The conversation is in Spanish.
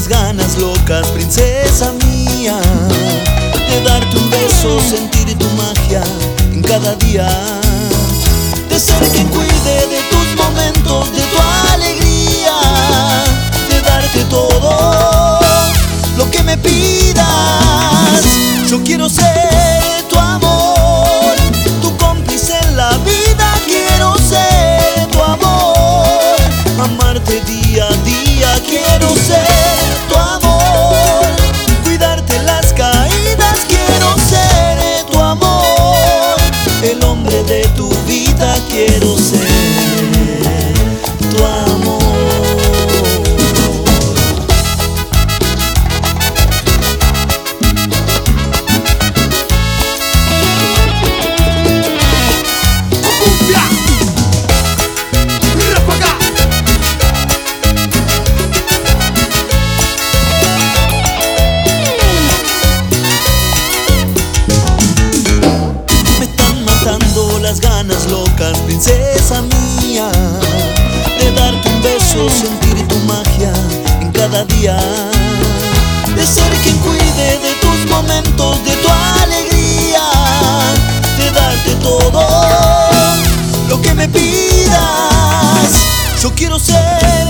las ganas locas, princesa mía, de darte un beso, sentir tu magia en cada día, de ser quien cuide de tus momentos, de tu alegría, de darte todo lo que me pidas. Yo quiero ser tu amor, tu cómplice en la vida. Quiero ser tu amor, amarte día a día. Quiero ser tu amor, cuidarte las caídas. Quiero ser tu amor, el hombre de tu vida. Quiero ser tu amor. Las ganas locas, princesa mía, de darte un beso, sentir tu magia en cada día, de ser quien cuide de tus momentos, de tu alegría, de darte todo lo que me pidas. Yo quiero ser